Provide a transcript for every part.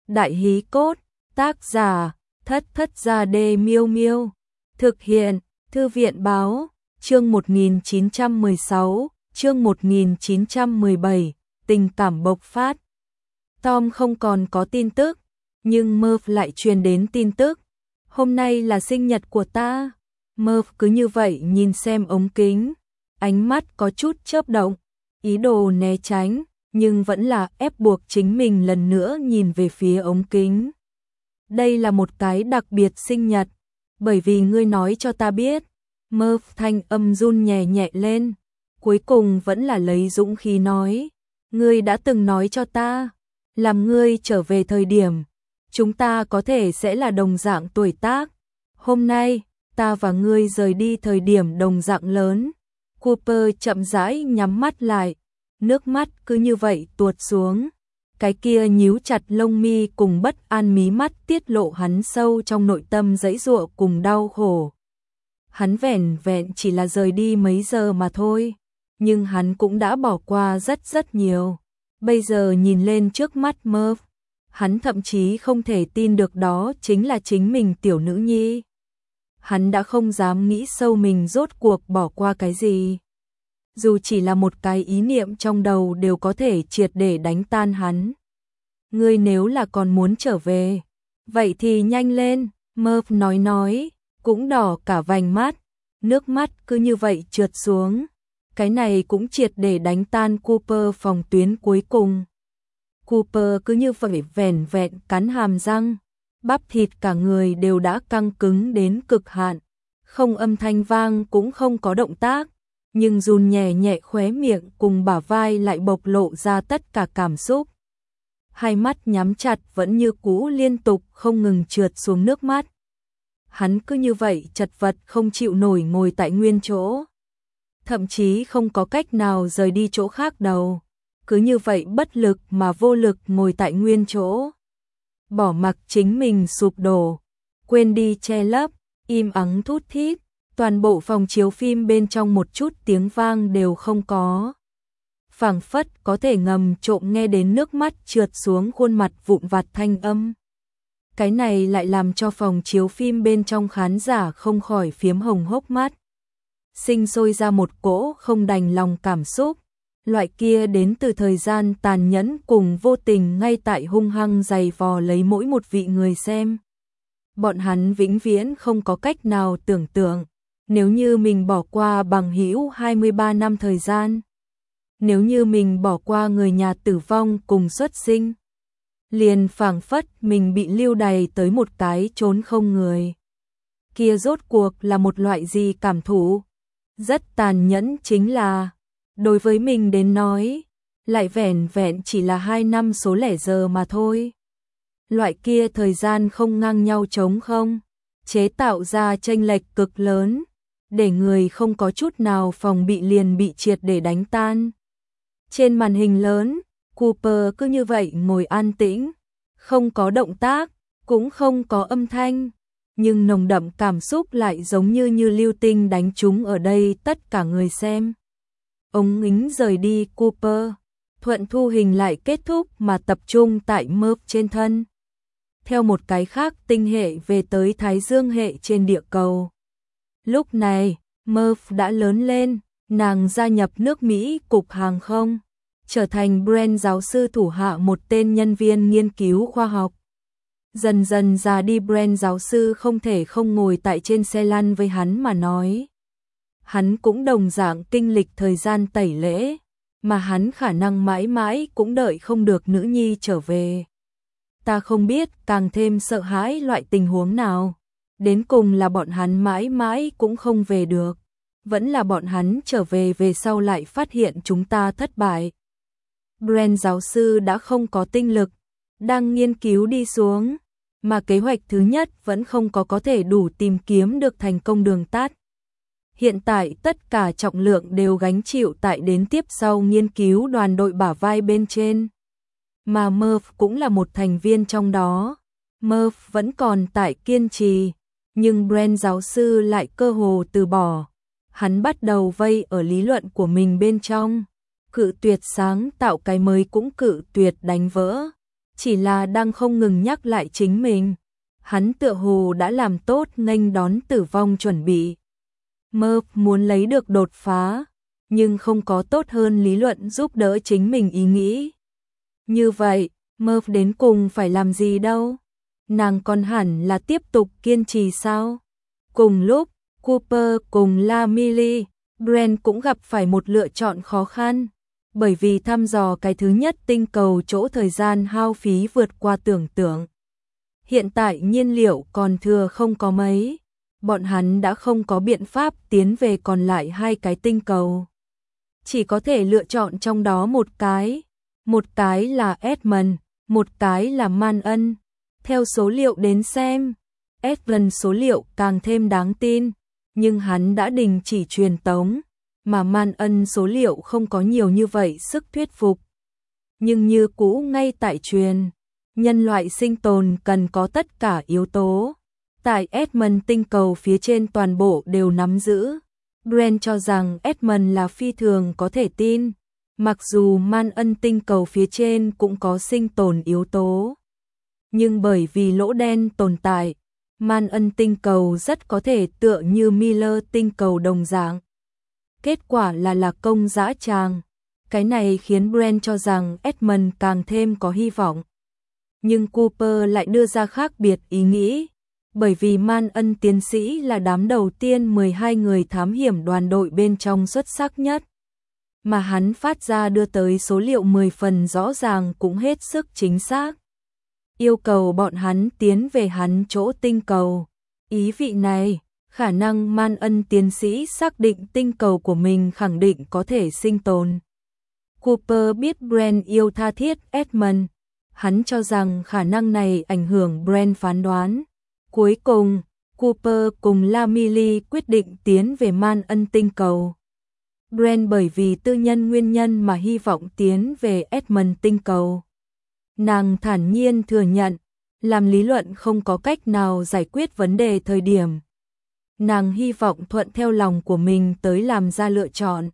Đại hí cốt, tác giả, Thất Thất Gia Đê Miêu Miêu. Thực hiện, Thư viện báo, chương 1916, chương 1917, tình cảm bộc phát. Tom không còn có tin tức, nhưng Murph lại truyền đến tin tức. Hôm nay là sinh nhật của ta. Murph cứ như vậy nhìn xem ống kính, ánh mắt có chút chớp động, ý đồ né tránh, nhưng vẫn là ép buộc chính mình lần nữa nhìn về phía ống kính. Đây là một cái đặc biệt sinh nhật, bởi vì ngươi nói cho ta biết. Murph thanh âm run nhẹ nhẹ lên, cuối cùng vẫn là lấy dũng khí nói, ngươi đã từng nói cho ta, làm ngươi trở về thời điểm, chúng ta có thể sẽ là đồng dạng tuổi tác. Hôm nay, ta và ngươi rời đi thời điểm đồng dạng lớn. Cooper chậm rãi nhắm mắt lại, nước mắt cứ như vậy tuột xuống. Cái kia nhíu chặt lông mi cùng bất an mí mắt tiết lộ hắn sâu trong nội tâm giãy giụa cùng đau khổ. Hắn vẻn vẹn chỉ là rời đi mấy giờ mà thôi, nhưng hắn cũng đã bỏ qua rất nhiều. Bây giờ nhìn lên trước mắt Murph, hắn thậm chí không thể tin được đó chính là chính mình tiểu nữ nhi. Hắn đã không dám nghĩ sâu mình rốt cuộc bỏ qua cái gì. Dù chỉ là một cái ý niệm trong đầu đều có thể triệt để đánh tan hắn. Ngươi nếu là còn muốn trở về, vậy thì nhanh lên, Murph nói, cũng đỏ cả vành mắt, nước mắt cứ như vậy trượt xuống. Cái này cũng triệt để đánh tan Cooper phòng tuyến cuối cùng. Cooper cứ như vậy vẻn vẹn cắn hàm răng, bắp thịt cả người đều đã căng cứng đến cực hạn, không âm thanh vang cũng không có động tác, nhưng run nhẹ nhẹ khóe miệng cùng bả vai lại bộc lộ ra tất cả cảm xúc. Hai mắt nhắm chặt vẫn như cũ liên tục không ngừng trượt xuống nước mắt. Hắn cứ như vậy chật vật không chịu nổi ngồi tại nguyên chỗ, thậm chí không có cách nào rời đi chỗ khác đâu, cứ như vậy bất lực mà vô lực ngồi tại nguyên chỗ. Bỏ mặc chính mình sụp đổ, quên đi che lấp, im ắng thút thít, toàn bộ phòng chiếu phim bên trong một chút tiếng vang đều không có. Phảng phất có thể ngầm trộm nghe đến nước mắt trượt xuống khuôn mặt vụn vặt thanh âm. Cái này lại làm cho phòng chiếu phim bên trong khán giả không khỏi phiếm hồng hốc mắt. Sinh sôi ra một cỗ không đành lòng cảm xúc, loại kia đến từ thời gian tàn nhẫn cùng vô tình ngay tại hung hăng giày vò lấy mỗi một vị người xem. Bọn hắn vĩnh viễn không có cách nào tưởng tượng, nếu như mình bỏ qua bằng hữu 23 năm thời gian, nếu như mình bỏ qua người nhà tử vong cùng xuất sinh, liền phảng phất mình bị lưu đày tới một cái chốn không người. Kia rốt cuộc là một loại gì cảm thụ? Rất tàn nhẫn chính là, đối với mình đến nói, lại vẻn vẹn chỉ là 2 năm số lẻ giờ mà thôi. Loại kia thời gian không ngang nhau trống không, chế tạo ra chênh lệch cực lớn, để người không có chút nào phòng bị liền bị triệt để đánh tan. Trên màn hình lớn, Cooper cứ như vậy ngồi an tĩnh, không có động tác, cũng không có âm thanh, nhưng nồng đậm cảm xúc lại giống như lưu tinh đánh trúng ở đây tất cả người xem. Ống kính rời đi Cooper, thuận thu hình lại kết thúc mà tập trung tại Murph trên thân. Theo một cái khác tinh hệ về tới Thái Dương hệ trên địa cầu. Lúc này, Murph đã lớn lên, nàng gia nhập nước Mỹ cục hàng không, trở thành Brent giáo sư thủ hạ một tên nhân viên nghiên cứu khoa học. Dần dần già đi Brent giáo sư không thể không ngồi tại trên xe lăn với hắn mà nói. Hắn cũng đồng dạng kinh lịch thời gian tẩy lễ, mà hắn khả năng mãi mãi cũng đợi không được nữ nhi trở về. Ta không biết càng thêm sợ hãi loại tình huống nào. Đến cùng là bọn hắn mãi mãi cũng không về được. Vẫn là bọn hắn trở về sau lại phát hiện chúng ta thất bại. Brent giáo sư đã không có tinh lực, đang nghiên cứu đi xuống, mà kế hoạch thứ nhất vẫn không có thể đủ tìm kiếm được thành công đường tắt. Hiện tại tất cả trọng lượng đều gánh chịu tại đến tiếp sau nghiên cứu đoàn đội bả vai bên trên. Mà Murph cũng là một thành viên trong đó. Murph vẫn còn tại kiên trì, nhưng Brent giáo sư lại cơ hồ từ bỏ. Hắn bắt đầu vây ở lý luận của mình bên trong, cự tuyệt sáng tạo cái mới cũng cự tuyệt đánh vỡ. chỉ là đang không ngừng nhắc lại chính mình. Hắn tựa hồ đã làm tốt nghênh đón tử vong chuẩn bị. Murph muốn lấy được đột phá, nhưng không có tốt hơn lý luận giúp đỡ chính mình ý nghĩ. Như vậy, Murph đến cùng phải làm gì đâu? Nàng còn hẳn là tiếp tục kiên trì sao? Cùng lúc, Cooper cùng La Millie, Brent cũng gặp phải một lựa chọn khó khăn. Bởi vì thăm dò cái thứ nhất tinh cầu chỗ thời gian hao phí vượt qua tưởng tượng. Hiện tại nhiên liệu còn thừa không có mấy. Bọn hắn đã không có biện pháp tiến về còn lại hai cái tinh cầu. Chỉ có thể lựa chọn trong đó một cái. Một cái là Edmund, một cái là Man Ân. Theo số liệu đến xem, Edmund số liệu càng thêm đáng tin, nhưng hắn đã đình chỉ truyền tống, mà Man Ân số liệu không có nhiều như vậy sức thuyết phục. Nhưng như cũ ngay tại truyền, nhân loại sinh tồn cần có tất cả yếu tố. Tại Edmund tinh cầu phía trên toàn bộ đều nắm giữ. Brent cho rằng Edmund là phi thường có thể tin, mặc dù Man Ân tinh cầu phía trên cũng có sinh tồn yếu tố. Nhưng bởi vì lỗ đen tồn tại, Man Ân tinh cầu rất có thể tựa như Miller tinh cầu đồng dạng. Kết quả là công dã tràng. Cái này khiến Brent cho rằng Edmund càng thêm có hy vọng. Nhưng Cooper lại đưa ra khác biệt ý nghĩ. Bởi vì Man Ân tiến sĩ là đám đầu tiên 12 người thám hiểm đoàn đội bên trong xuất sắc nhất. Mà hắn phát ra đưa tới số liệu 10 phần rõ ràng cũng hết sức chính xác. Yêu cầu bọn hắn tiến về hắn chỗ tinh cầu. Ý vị này, khả năng Man Ân tiến sĩ xác định tinh cầu của mình khẳng định có thể sinh tồn. Cooper biết Brent yêu tha thiết Edmund. Hắn cho rằng khả năng này ảnh hưởng Brent phán đoán. Cuối cùng, Cooper cùng La Millie quyết định tiến về Man Ân tinh cầu. Brent bởi vì tư nhân nguyên nhân mà hy vọng tiến về Edmund tinh cầu. Nàng thản nhiên thừa nhận, làm lý luận không có cách nào giải quyết vấn đề thời điểm. Nàng hy vọng thuận theo lòng của mình tới làm ra lựa chọn.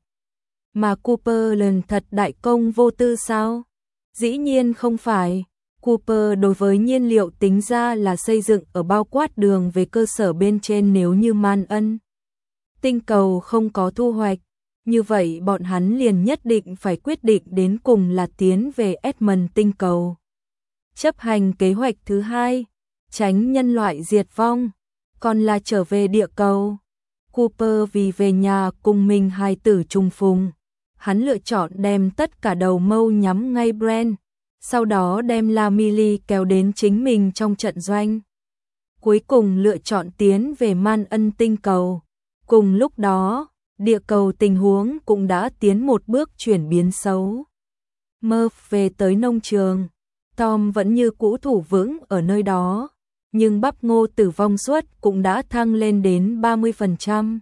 Mà Cooper lần thật đại công vô tư sao? Dĩ nhiên không phải. Cooper đối với nhiên liệu tính ra là xây dựng ở bao quát đường về cơ sở bên trên nếu như Man Ân tinh cầu không có thu hoạch. Như vậy bọn hắn liền nhất định phải quyết định đến cùng là tiến về Edmund tinh cầu. Chấp hành kế hoạch thứ hai, tránh nhân loại diệt vong, còn là trở về địa cầu. Cooper vì về nhà cùng mình hài tử trùng phùng. Hắn lựa chọn đem tất cả đầu mâu nhắm ngay Brent, sau đó đem La Millie kéo đến chính mình trong trận doanh. Cuối cùng lựa chọn tiến về Man Ân tinh cầu. Cùng lúc đó, địa cầu tình huống cũng đã tiến một bước chuyển biến xấu. Murph về tới nông trường, Tom vẫn như cũ thủ vững ở nơi đó, nhưng bắp ngô tử vong suất cũng đã thăng lên đến 30%.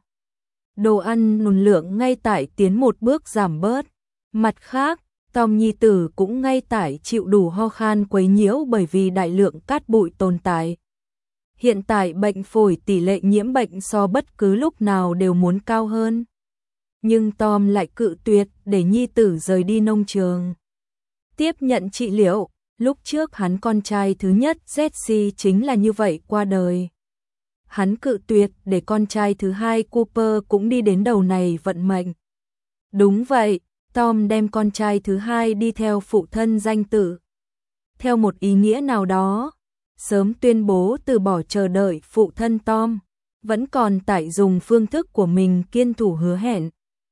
Đồ ăn nùn lượng ngay tại tiến một bước giảm bớt. Mặt khác, Tom nhi tử cũng ngay tại chịu đủ ho khan quấy nhiễu bởi vì đại lượng cát bụi tồn tại. Hiện tại bệnh phổi tỷ lệ nhiễm bệnh so bất cứ lúc nào đều muốn cao hơn. Nhưng Tom lại cự tuyệt để nhi tử rời đi nông trường. Tiếp nhận trị liệu, lúc trước hắn con trai thứ nhất Jesse chính là như vậy qua đời. Hắn cự tuyệt để con trai thứ hai Cooper cũng đi đến đầu này vận mệnh. Đúng vậy, Tom đem con trai thứ hai đi theo phụ thân danh tử. Theo một ý nghĩa nào đó, sớm tuyên bố từ bỏ chờ đợi phụ thân Tom, vẫn còn tại dùng phương thức của mình kiên thủ hứa hẹn.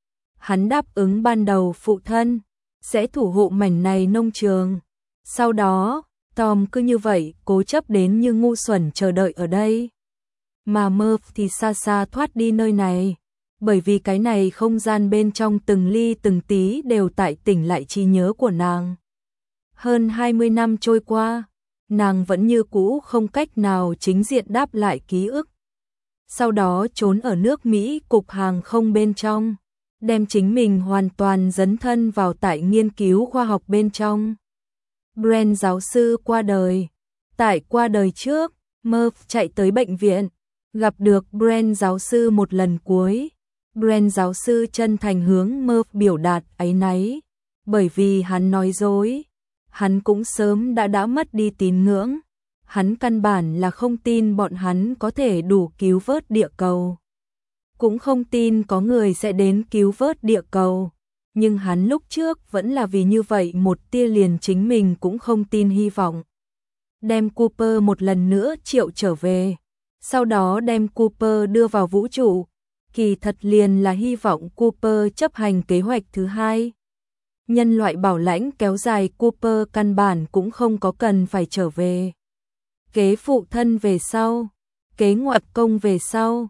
Hắn đáp ứng ban đầu phụ thân, sẽ thủ hộ mảnh này nông trường. Sau đó, Tom cứ như vậy cố chấp đến như ngu xuẩn chờ đợi ở đây. Mà Murph thì xa xa thoát đi nơi này, bởi vì cái này không gian bên trong từng ly từng tí đều tại tỉnh lại trí nhớ của nàng. Hơn 20 năm trôi qua, nàng vẫn như cũ không cách nào chính diện đáp lại ký ức. Sau đó trốn ở nước Mỹ cục hàng không bên trong, đem chính mình hoàn toàn dấn thân vào tại nghiên cứu khoa học bên trong. Brent giáo sư qua đời. Tại qua đời trước, Murph chạy tới bệnh viện, gặp được Brent giáo sư một lần cuối. Brent giáo sư chân thành hướng Murph biểu đạt áy náy, bởi vì hắn nói dối. hắn cũng sớm đã mất đi tín ngưỡng. Hắn căn bản là không tin bọn hắn có thể đủ cứu vớt địa cầu. Cũng không tin có người sẽ đến cứu vớt địa cầu. Nhưng hắn lúc trước vẫn là vì như vậy một tia liền chính mình cũng không tin hy vọng. Đem Cooper một lần nữa triệu trở về. Sau đó đem Cooper đưa vào vũ trụ. Kỳ thật liền là hy vọng Cooper chấp hành kế hoạch thứ hai. Nhân loại bảo lãnh kéo dài, Cooper căn bản cũng không có cần phải trở về. Kế phụ thân về sau, kế ngoại công về sau,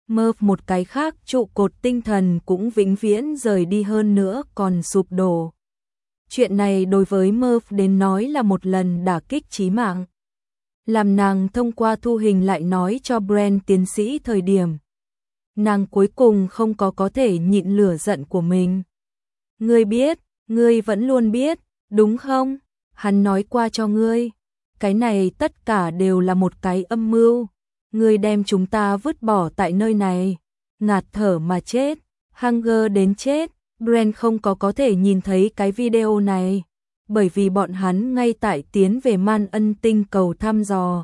một cái khác trụ cột tinh thần cũng vĩnh viễn rời đi, hơn nữa còn sụp đổ. Chuyện này đối với đến nói là một lần đả kích chí mạng. Làm nàng thông qua thu hình lại nói cho Brent tiến sĩ thời điểm. Nàng cuối cùng không có thể nhịn lửa giận của mình. Ngươi biết, ngươi vẫn luôn biết, đúng không? Hắn nói qua cho ngươi. Cái này tất cả đều là một cái âm mưu. Ngươi đem chúng ta vứt bỏ tại nơi này. Ngạt thở mà chết. Hunger đến chết. Brent không có thể nhìn thấy cái video này. Bởi vì bọn hắn ngay tại tiến về Man Ân tinh cầu thăm dò.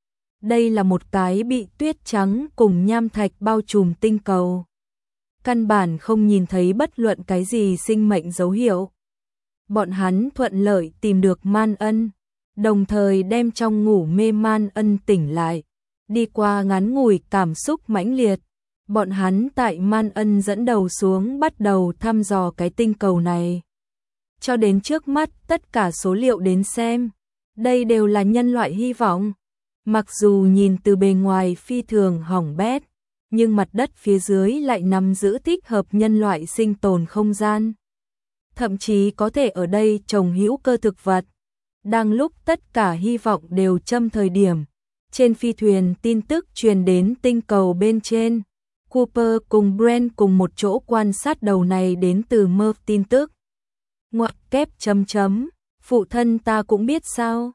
Đây là một cái bị tuyết trắng cùng nham thạch bao trùm tinh cầu. Căn bản không nhìn thấy bất luận cái gì sinh mệnh dấu hiệu. Bọn hắn thuận lợi tìm được Man Ân, đồng thời đem trong ngủ mê Man Ân tỉnh lại. Đi qua ngắn ngủi cảm xúc mãnh liệt, bọn hắn tại Man Ân dẫn đầu xuống bắt đầu thăm dò cái tinh cầu này. Cho đến trước mắt tất cả số liệu đến xem, đây đều là nhân loại hy vọng. Mặc dù nhìn từ bề ngoài phi thường hỏng bét, nhưng mặt đất phía dưới lại nằm giữ thích hợp nhân loại sinh tồn không gian. Thậm chí có thể ở đây trồng hữu cơ thực vật. Đang lúc tất cả hy vọng đều châm thời điểm, trên phi thuyền tin tức truyền đến tinh cầu bên trên. Cooper cùng Brent cùng một chỗ quan sát. Đầu này đến từ tin tức. Ngoặc kép chấm chấm, phụ thân ta cũng biết sao?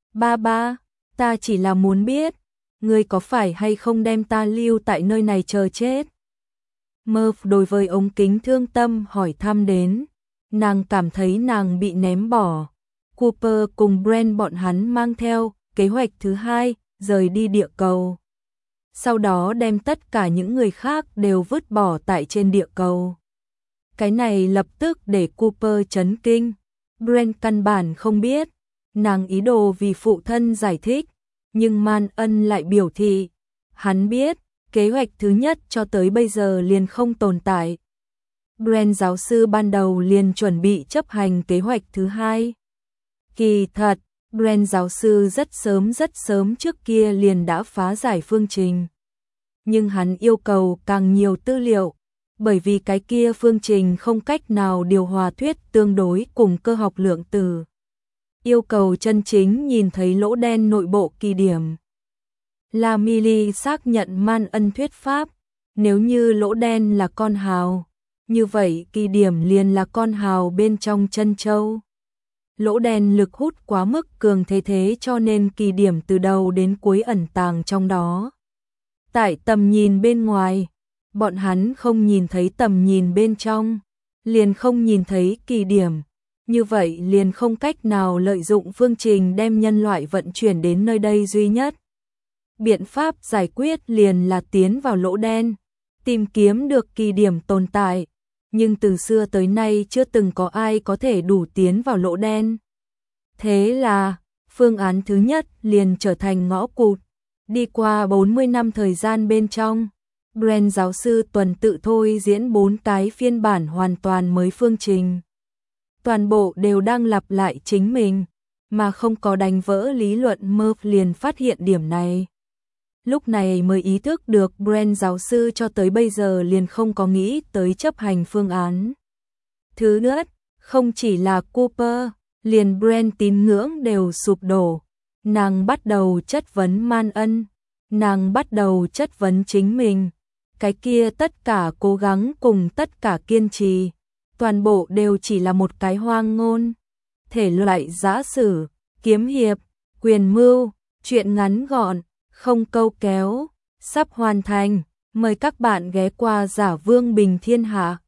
Ba, ta chỉ là muốn biết, ngươi có phải hay không đem ta lưu tại nơi này chờ chết? Đối với ống kính thương tâm hỏi thăm đến, nàng cảm thấy nàng bị ném bỏ. Cooper cùng Brent bọn hắn mang theo kế hoạch thứ hai, rời đi địa cầu. Sau đó đem tất cả những người khác đều vứt bỏ tại trên địa cầu. Cái này lập tức để Cooper chấn kinh. Brent căn bản không biết, nàng ý đồ vì phụ thân giải thích, nhưng Man Ân lại biểu thị, hắn biết, kế hoạch thứ nhất cho tới bây giờ liền không tồn tại. Brent giáo sư ban đầu liền chuẩn bị chấp hành kế hoạch thứ hai. Kỳ thật, Brent giáo sư rất sớm trước kia liền đã phá giải phương trình. Nhưng hắn yêu cầu càng nhiều tư liệu, bởi vì cái kia phương trình không cách nào điều hòa thuyết tương đối cùng cơ học lượng tử. Yêu cầu chân chính nhìn thấy lỗ đen nội bộ kỳ điểm. La Milly xác nhận Man Ân thuyết pháp, nếu như lỗ đen là con hào, như vậy kỳ điểm liền là con hào bên trong chân châu. Lỗ đen lực hút quá mức cường thế cho nên kỳ điểm từ đầu đến cuối ẩn tàng trong đó. Tại tầm nhìn bên ngoài, bọn hắn không nhìn thấy tầm nhìn bên trong, liền không nhìn thấy kỳ điểm. Như vậy liền không cách nào lợi dụng phương trình đem nhân loại vận chuyển đến nơi đây duy nhất. Biện pháp giải quyết liền là tiến vào lỗ đen, tìm kiếm được kỳ điểm tồn tại. Nhưng từ xưa tới nay chưa từng có ai có thể đủ tiến vào lỗ đen. Thế là, phương án thứ nhất liền trở thành ngõ cụt. Đi qua 40 năm thời gian bên trong, Brent giáo sư tuần tự thôi diễn 4 cái phiên bản hoàn toàn mới phương trình. Toàn bộ đều đang lặp lại chính mình, mà không có đánh vỡ lý luận. Liền phát hiện điểm này. Lúc này mới ý thức được Brent giáo sư cho tới bây giờ liền không có nghĩ tới chấp hành phương án. Thứ nữa, không chỉ là Cooper, liền Brent tín ngưỡng đều sụp đổ. Nàng bắt đầu chất vấn Man Ân, nàng bắt đầu chất vấn chính mình. Cái kia tất cả cố gắng cùng tất cả kiên trì, toàn bộ đều chỉ là một cái hoang ngôn. Thể loại giã sử, kiếm hiệp, quyền mưu, truyện ngắn gọn, không câu kéo, sắp hoàn thành. Mời các bạn ghé qua Giả Vương Bình Thiên Hạ.